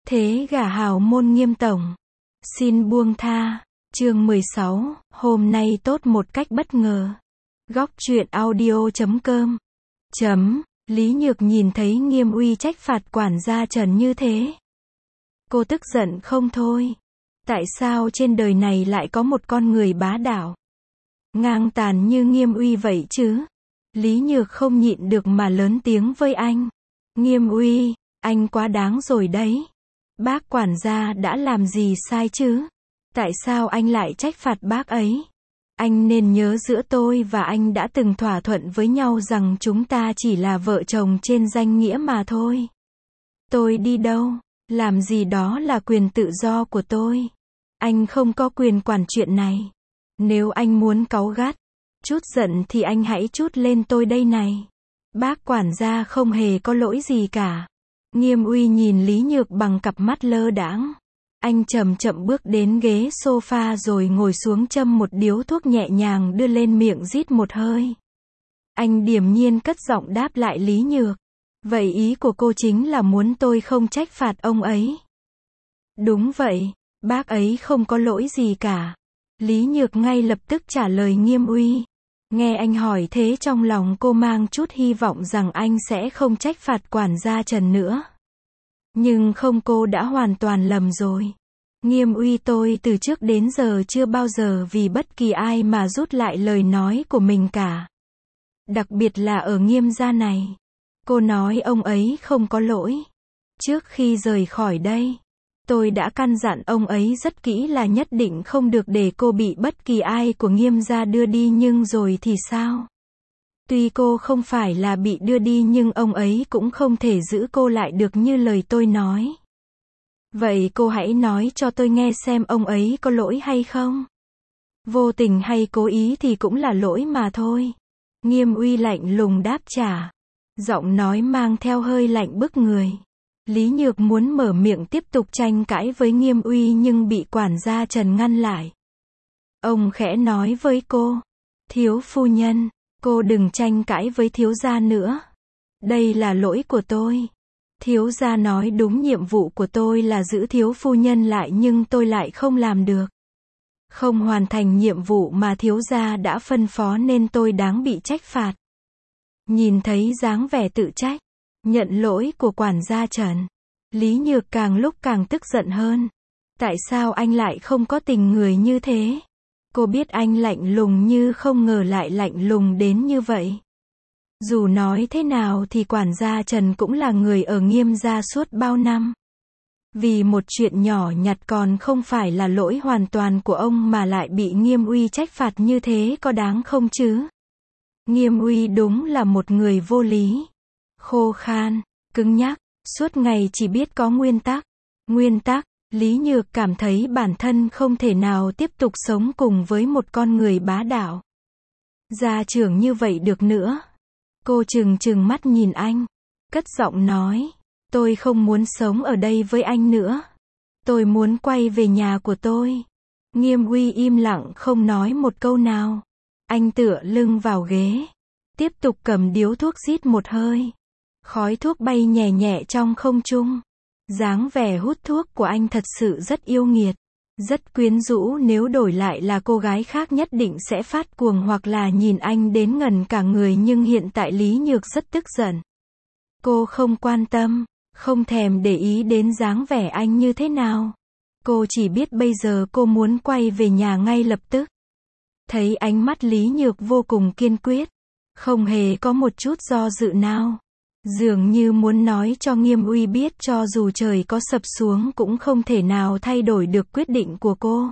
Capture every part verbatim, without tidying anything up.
Thế gả hào môn Nghiêm tổng. Xin buông tha. Chương mười sáu, hôm nay tốt một cách bất ngờ. Góc truyện audio chấm com. Chấm, Lý Nhược nhìn thấy Nghiêm Uy trách phạt quản gia Trần như thế. Cô tức giận không thôi. Tại sao trên đời này lại có một con người bá đạo, ngang tàn như Nghiêm Uy vậy chứ? Lý Nhược không nhịn được mà lớn tiếng với anh. Nghiêm Uy, anh quá đáng rồi đấy. Bác quản gia đã làm gì sai chứ? Tại sao anh lại trách phạt bác ấy? Anh nên nhớ giữa tôi và anh đã từng thỏa thuận với nhau rằng chúng ta chỉ là vợ chồng trên danh nghĩa mà thôi. Tôi đi đâu, làm gì đó là quyền tự do của tôi. Anh không có quyền quản chuyện này. Nếu anh muốn cáu gắt, chút giận thì anh hãy trút lên tôi đây này. Bác quản gia không hề có lỗi gì cả. Nghiêm Uy nhìn Lý Nhược bằng cặp mắt lơ đãng. Anh chậm chậm bước đến ghế sofa rồi ngồi xuống châm một điếu thuốc nhẹ nhàng đưa lên miệng rít một hơi. Anh điềm nhiên cất giọng đáp lại Lý Nhược. Vậy ý của cô chính là muốn tôi không trách phạt ông ấy? Đúng vậy, bác ấy không có lỗi gì cả. Lý Nhược ngay lập tức trả lời Nghiêm Uy. Nghe anh hỏi thế trong lòng cô mang chút hy vọng rằng anh sẽ không trách phạt quản gia Trần nữa. Nhưng không, cô đã hoàn toàn lầm rồi. Nghiêm Uy, tôi từ trước đến giờ chưa bao giờ vì bất kỳ ai mà rút lại lời nói của mình cả. Đặc biệt là ở Nghiêm gia này. Cô nói ông ấy không có lỗi. Trước khi rời khỏi đây, tôi đã căn dặn ông ấy rất kỹ là nhất định không được để cô bị bất kỳ ai của Nghiêm gia đưa đi, nhưng rồi thì sao? Tuy cô không phải là bị đưa đi nhưng ông ấy cũng không thể giữ cô lại được như lời tôi nói. Vậy cô hãy nói cho tôi nghe xem ông ấy có lỗi hay không? Vô tình hay cố ý thì cũng là lỗi mà thôi. Nghiêm Uy lạnh lùng đáp trả. Giọng nói mang theo hơi lạnh bức người. Lý Nhược muốn mở miệng tiếp tục tranh cãi với Nghiêm Uy nhưng bị quản gia Trần ngăn lại. Ông khẽ nói với cô. Thiếu phu nhân, cô đừng tranh cãi với thiếu gia nữa. Đây là lỗi của tôi. Thiếu gia nói đúng, nhiệm vụ của tôi là giữ thiếu phu nhân lại nhưng tôi lại không làm được. Không hoàn thành nhiệm vụ mà thiếu gia đã phân phó nên tôi đáng bị trách phạt. Nhìn thấy dáng vẻ tự trách, nhận lỗi của quản gia Trần, Lý Nhược càng lúc càng tức giận hơn. Tại sao anh lại không có tình người như thế? Cô biết anh lạnh lùng như không ngờ lại lạnh lùng đến như vậy. Dù nói thế nào thì quản gia Trần cũng là người ở Nghiêm gia suốt bao năm. Vì một chuyện nhỏ nhặt còn không phải là lỗi hoàn toàn của ông mà lại bị Nghiêm Uy trách phạt như thế có đáng không chứ? Nghiêm Uy đúng là một người vô lý, khô khan, cứng nhắc, suốt ngày chỉ biết có nguyên tắc. Nguyên tắc, Lý Nhược cảm thấy bản thân không thể nào tiếp tục sống cùng với một con người bá đạo, gia trưởng như vậy được nữa. Cô trừng trừng mắt nhìn anh, cất giọng nói, tôi không muốn sống ở đây với anh nữa. Tôi muốn quay về nhà của tôi. Nghiêm Uy im lặng không nói một câu nào. Anh tựa lưng vào ghế, tiếp tục cầm điếu thuốc rít một hơi. Khói thuốc bay nhẹ nhẹ trong không trung. Dáng vẻ hút thuốc của anh thật sự rất yêu nghiệt, rất quyến rũ. Nếu đổi lại là cô gái khác nhất định sẽ phát cuồng hoặc là nhìn anh đến ngần cả người, nhưng hiện tại Lý Nhược rất tức giận. Cô không quan tâm, không thèm để ý đến dáng vẻ anh như thế nào. Cô chỉ biết bây giờ cô muốn quay về nhà ngay lập tức. Thấy ánh mắt Lý Nhược vô cùng kiên quyết, không hề có một chút do dự nào. Dường như muốn nói cho Nghiêm Uy biết cho dù trời có sập xuống cũng không thể nào thay đổi được quyết định của cô.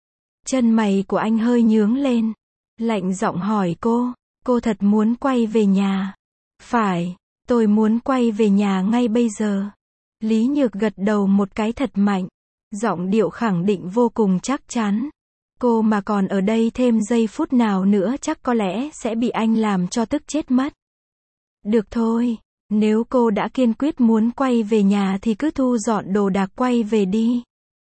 Chân mày của anh hơi nhướng lên, lạnh giọng hỏi cô, cô thật muốn quay về nhà? Phải, tôi muốn quay về nhà ngay bây giờ. Lý Nhược gật đầu một cái thật mạnh, giọng điệu khẳng định vô cùng chắc chắn. Cô mà còn ở đây thêm giây phút nào nữa chắc có lẽ sẽ bị anh làm cho tức chết mất. Được thôi, nếu cô đã kiên quyết muốn quay về nhà thì cứ thu dọn đồ đạc quay về đi.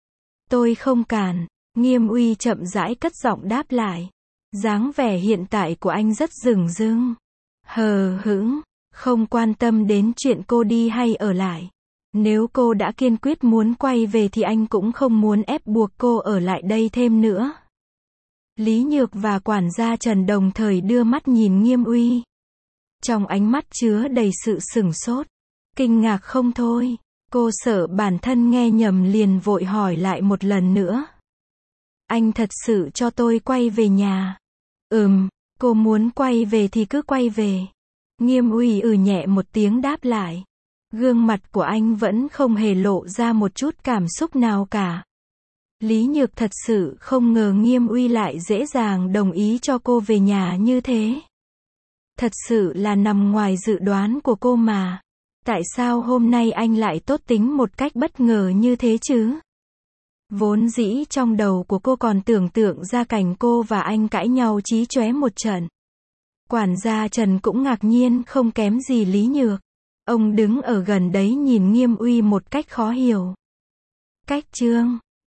Tôi không cản. Nghiêm Uy chậm rãi cất giọng đáp lại. Dáng vẻ hiện tại của anh rất dửng dưng, hờ hững, không quan tâm đến chuyện cô đi hay ở lại. Nếu cô đã kiên quyết muốn quay về thì anh cũng không muốn ép buộc cô ở lại đây thêm nữa. Lý Nhược và quản gia Trần đồng thời đưa mắt nhìn Nghiêm Uy. Trong ánh mắt chứa đầy sự sửng sốt, kinh ngạc không thôi. Cô sợ bản thân nghe nhầm liền vội hỏi lại một lần nữa. Anh thật sự cho tôi quay về nhà? Ừm, cô muốn quay về thì cứ quay về. Nghiêm Uy ừ nhẹ một tiếng đáp lại. Gương mặt của anh vẫn không hề lộ ra một chút cảm xúc nào cả. Lý Nhược thật sự không ngờ Nghiêm Uy lại dễ dàng đồng ý cho cô về nhà như thế. Thật sự là nằm ngoài dự đoán của cô mà. Tại sao hôm nay anh lại tốt tính một cách bất ngờ như thế chứ? Vốn dĩ trong đầu của cô còn tưởng tượng ra cảnh cô và anh cãi nhau chí chóe một trận. Quản gia Trần cũng ngạc nhiên không kém gì Lý Nhược. Ông đứng ở gần đấy nhìn Nghiêm Uy một cách khó hiểu. Cách chương